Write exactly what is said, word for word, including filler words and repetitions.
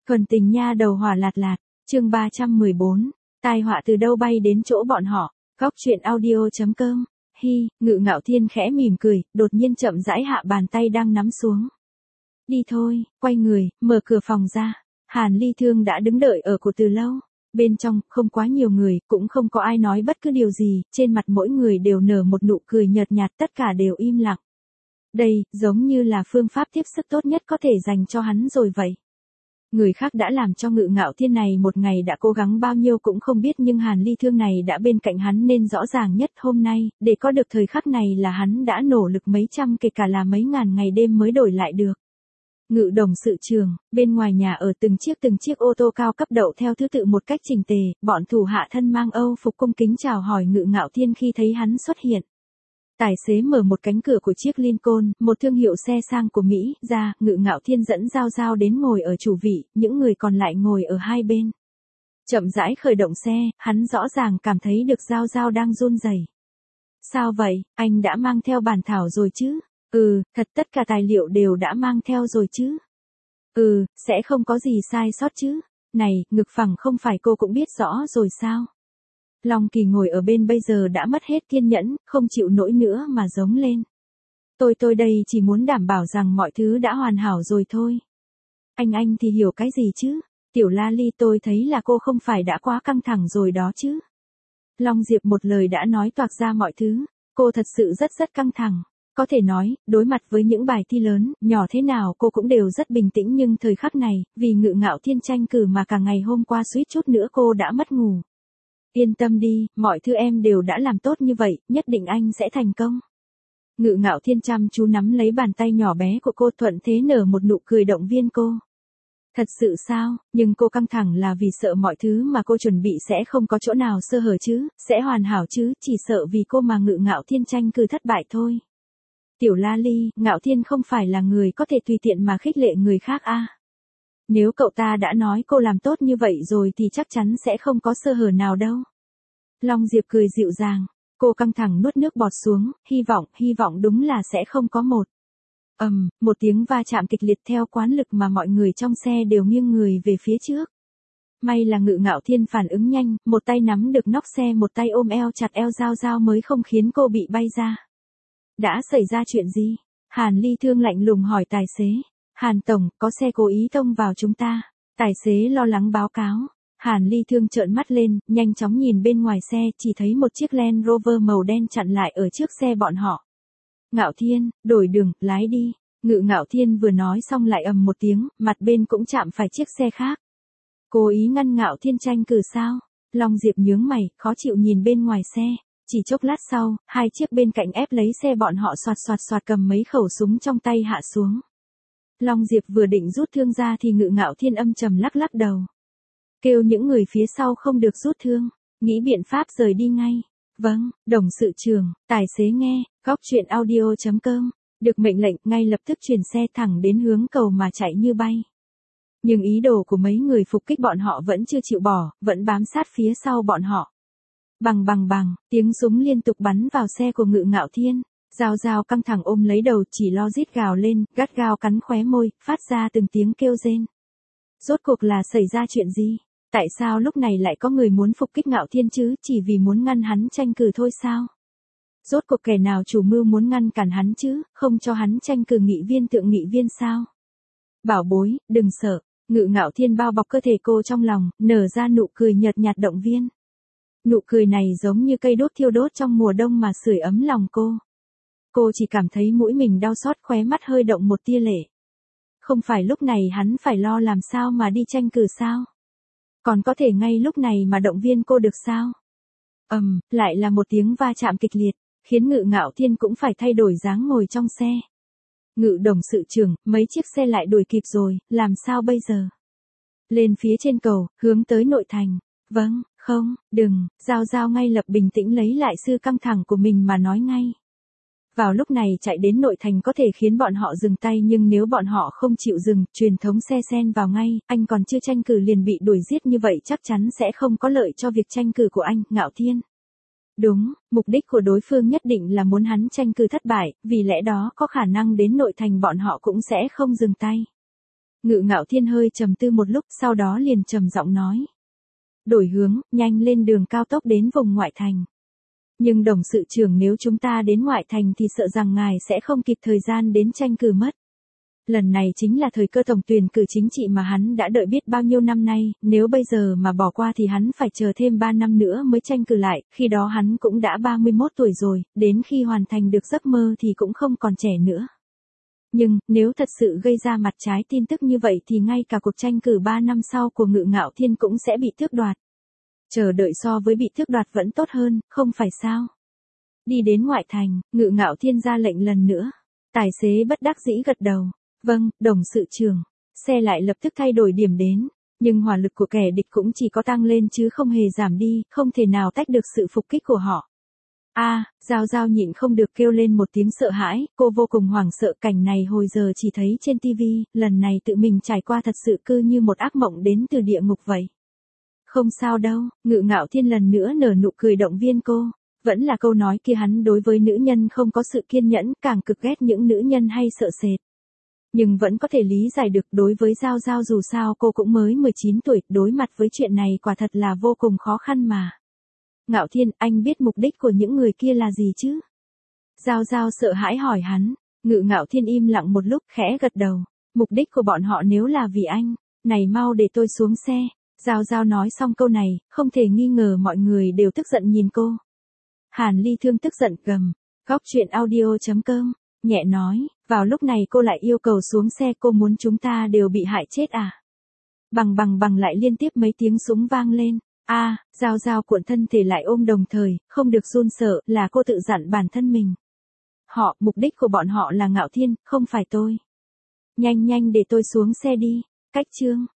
Thuần tình nha đầu hỏa lạt lạt, chương ba trăm mười bốn, tai họa từ đâu bay đến chỗ bọn họ, góc chuyện audio.com, hi, Ngự Ngạo Thiên khẽ mỉm cười, đột nhiên chậm rãi hạ bàn tay đang nắm xuống. Đi thôi, quay người, mở cửa phòng ra, Hàn Ly Thương đã đứng đợi ở cửa từ lâu. Bên trong, không quá nhiều người, cũng không có ai nói bất cứ điều gì, trên mặt mỗi người đều nở một nụ cười nhợt nhạt, tất cả đều im lặng. Đây, giống như là phương pháp tiếp sức tốt nhất có thể dành cho hắn rồi vậy. Người khác đã làm cho Ngự Ngạo Thiên này một ngày đã cố gắng bao nhiêu cũng không biết, nhưng Hàn Ly Thương này đã bên cạnh hắn nên rõ ràng nhất. Hôm nay, để có được thời khắc này là hắn đã nỗ lực mấy trăm kể cả là mấy ngàn ngày đêm mới đổi lại được. Ngự đồng sự trường, bên ngoài nhà ở từng chiếc từng chiếc ô tô cao cấp đậu theo thứ tự một cách chỉnh tề, bọn thủ hạ thân mang Âu phục cung kính chào hỏi Ngự Ngạo Thiên khi thấy hắn xuất hiện. Tài xế mở một cánh cửa của chiếc Lincoln, một thương hiệu xe sang của Mỹ, ra, Ngự Ngạo Thiên dẫn Giao Giao đến ngồi ở chủ vị, những người còn lại ngồi ở hai bên. Chậm rãi khởi động xe, hắn rõ ràng cảm thấy được Giao Giao đang run rẩy. Sao vậy, anh đã mang theo bản thảo rồi chứ? Ừ, thật tất cả tài liệu đều đã mang theo rồi chứ? Ừ, sẽ không có gì sai sót chứ? Này, ngực phẳng không phải cô cũng biết rõ rồi sao? Long Kỳ ngồi ở bên bây giờ đã mất hết kiên nhẫn, không chịu nổi nữa mà giống lên. Tôi tôi đây chỉ muốn đảm bảo rằng mọi thứ đã hoàn hảo rồi thôi. Anh anh thì hiểu cái gì chứ? Tiểu La Ly, tôi thấy là cô không phải đã quá căng thẳng rồi đó chứ? Long Diệp một lời đã nói toạc ra mọi thứ, cô thật sự rất rất căng thẳng. Có thể nói, đối mặt với những bài thi lớn, nhỏ thế nào cô cũng đều rất bình tĩnh, nhưng thời khắc này, vì Ngự Ngạo Thiên tranh cử mà cả ngày hôm qua suýt chút nữa cô đã mất ngủ. Yên tâm đi, mọi thứ em đều đã làm tốt như vậy, nhất định anh sẽ thành công. Ngự Ngạo Thiên chăm chú nắm lấy bàn tay nhỏ bé của cô, thuận thế nở một nụ cười động viên cô. Thật sự sao, nhưng cô căng thẳng là vì sợ mọi thứ mà cô chuẩn bị sẽ không có chỗ nào sơ hở chứ, sẽ hoàn hảo chứ, chỉ sợ vì cô mà Ngự Ngạo Thiên tranh cử thất bại thôi. Tiểu La Ly, Ngạo Thiên không phải là người có thể tùy tiện mà khích lệ người khác a. À. Nếu cậu ta đã nói cô làm tốt như vậy rồi thì chắc chắn sẽ không có sơ hở nào đâu. Long Diệp cười dịu dàng, cô căng thẳng nuốt nước bọt xuống, hy vọng, hy vọng đúng là sẽ không có một. ầm, um, một tiếng va chạm kịch liệt theo quán lực mà mọi người trong xe đều nghiêng người về phía trước. May là Ngự Ngạo Thiên phản ứng nhanh, một tay nắm được nóc xe, một tay ôm eo chặt eo Giao Giao mới không khiến cô bị bay ra. Đã xảy ra chuyện gì? Hàn Ly Thương lạnh lùng hỏi tài xế. Hàn Tổng, có xe cố ý tông vào chúng ta. Tài xế lo lắng báo cáo. Hàn Ly Thương trợn mắt lên, nhanh chóng nhìn bên ngoài xe, chỉ thấy một chiếc Land Rover màu đen chặn lại ở trước xe bọn họ. Ngạo Thiên, đổi đường, lái đi. Ngự Ngạo Thiên vừa nói xong lại ầm một tiếng, mặt bên cũng chạm phải chiếc xe khác. Cố ý ngăn Ngạo Thiên tranh cử sao? Long Diệp nhướng mày, khó chịu nhìn bên ngoài xe. Chỉ chốc lát sau, hai chiếc bên cạnh ép lấy xe bọn họ xoạt xoạt xoạt cầm mấy khẩu súng trong tay hạ xuống. Long Diệp vừa định rút thương ra thì Ngự Ngạo Thiên âm trầm lắc lắc đầu. Kêu những người phía sau không được rút thương, nghĩ biện pháp rời đi ngay. Vâng, đồng sự trưởng, tài xế nghe, góc chuyện audio.com, được mệnh lệnh ngay lập tức chuyển xe thẳng đến hướng cầu mà chạy như bay. Nhưng ý đồ của mấy người phục kích bọn họ vẫn chưa chịu bỏ, vẫn bám sát phía sau bọn họ. Bằng bằng bằng, tiếng súng liên tục bắn vào xe của Ngự Ngạo Thiên. Giao Giao căng thẳng ôm lấy đầu, chỉ lo rít gào lên, gắt gao cắn khóe môi, phát ra từng tiếng kêu rên. Rốt cuộc là xảy ra chuyện gì? Tại sao lúc này lại có người muốn phục kích Ngạo Thiên chứ, chỉ vì muốn ngăn hắn tranh cử thôi sao? Rốt cuộc kẻ nào chủ mưu muốn ngăn cản hắn chứ, không cho hắn tranh cử nghị viên thượng nghị viên sao? Bảo bối, đừng sợ. Ngự Ngạo Thiên bao bọc cơ thể cô trong lòng, nở ra nụ cười nhợt nhạt động viên. Nụ cười này giống như cây đốt thiêu đốt trong mùa đông mà sưởi ấm lòng cô. Cô chỉ cảm thấy mũi mình đau xót, khóe mắt hơi động một tia lệ. Không phải lúc này hắn phải lo làm sao mà đi tranh cử sao? Còn có thể ngay lúc này mà động viên cô được sao? ầm, um, lại là một tiếng va chạm kịch liệt, khiến Ngự Ngạo Thiên cũng phải thay đổi dáng ngồi trong xe. Ngự đồng sự trưởng, mấy chiếc xe lại đuổi kịp rồi, làm sao bây giờ? Lên phía trên cầu, hướng tới nội thành. Vâng, không, đừng, Giao Giao ngay lập bình tĩnh lấy lại sự căng thẳng của mình mà nói ngay. Vào lúc này chạy đến nội thành có thể khiến bọn họ dừng tay, nhưng nếu bọn họ không chịu dừng, truyền thống xe xen vào ngay, anh còn chưa tranh cử liền bị đuổi giết như vậy chắc chắn sẽ không có lợi cho việc tranh cử của anh, Ngạo Thiên. Đúng, mục đích của đối phương nhất định là muốn hắn tranh cử thất bại, vì lẽ đó có khả năng đến nội thành bọn họ cũng sẽ không dừng tay. Ngự Ngạo Thiên hơi trầm tư một lúc, sau đó liền trầm giọng nói. Đổi hướng, nhanh lên đường cao tốc đến vùng ngoại thành. Nhưng đồng sự trưởng, nếu chúng ta đến ngoại thành thì sợ rằng ngài sẽ không kịp thời gian đến tranh cử mất. Lần này chính là thời cơ tổng tuyển cử chính trị mà hắn đã đợi biết bao nhiêu năm nay, nếu bây giờ mà bỏ qua thì hắn phải chờ thêm ba năm nữa mới tranh cử lại, khi đó hắn cũng đã ba mươi mốt tuổi rồi, đến khi hoàn thành được giấc mơ thì cũng không còn trẻ nữa. Nhưng, nếu thật sự gây ra mặt trái tin tức như vậy thì ngay cả cuộc tranh cử ba năm sau của Ngự Ngạo Thiên cũng sẽ bị tước đoạt. Chờ đợi so với bị tước đoạt vẫn tốt hơn, không phải sao? Đi đến ngoại thành, Ngự Ngạo Thiên ra lệnh lần nữa. Tài xế bất đắc dĩ gật đầu. Vâng, đồng sự trưởng. Xe lại lập tức thay đổi điểm đến. Nhưng hỏa lực của kẻ địch cũng chỉ có tăng lên chứ không hề giảm đi, không thể nào tách được sự phục kích của họ. A, à, Giao Giao nhịn không được kêu lên một tiếng sợ hãi, cô vô cùng hoảng sợ, cảnh này hồi giờ chỉ thấy trên tivi, lần này tự mình trải qua thật sự cứ như một ác mộng đến từ địa ngục vậy. Không sao đâu, Ngự Ngạo Thiên lần nữa nở nụ cười động viên cô. Vẫn là câu nói kia, hắn đối với nữ nhân không có sự kiên nhẫn, càng cực ghét những nữ nhân hay sợ sệt. Nhưng vẫn có thể lý giải được, đối với Giao Giao dù sao cô cũng mới mười chín tuổi, đối mặt với chuyện này quả thật là vô cùng khó khăn mà. Ngạo Thiên, anh biết mục đích của những người kia là gì chứ? Giao Giao sợ hãi hỏi hắn. Ngự Ngạo Thiên im lặng một lúc, khẽ gật đầu. Mục đích của bọn họ nếu là vì anh, này mau để tôi xuống xe. Giao Giao nói xong câu này, không thể nghi ngờ mọi người đều tức giận nhìn cô. Hàn Ly Thương tức giận gầm. Góc truyện audio chấm com, nhẹ nói, vào lúc này cô lại yêu cầu xuống xe, cô muốn chúng ta đều bị hại chết à? Bằng bằng bằng lại liên tiếp mấy tiếng súng vang lên. A, à, Giao Giao cuộn thân thể lại ôm đồng thời, không được run sợ, là cô tự dặn bản thân mình. Họ, mục đích của bọn họ là Ngạo Thiên, không phải tôi. Nhanh nhanh để tôi xuống xe đi. Cách chương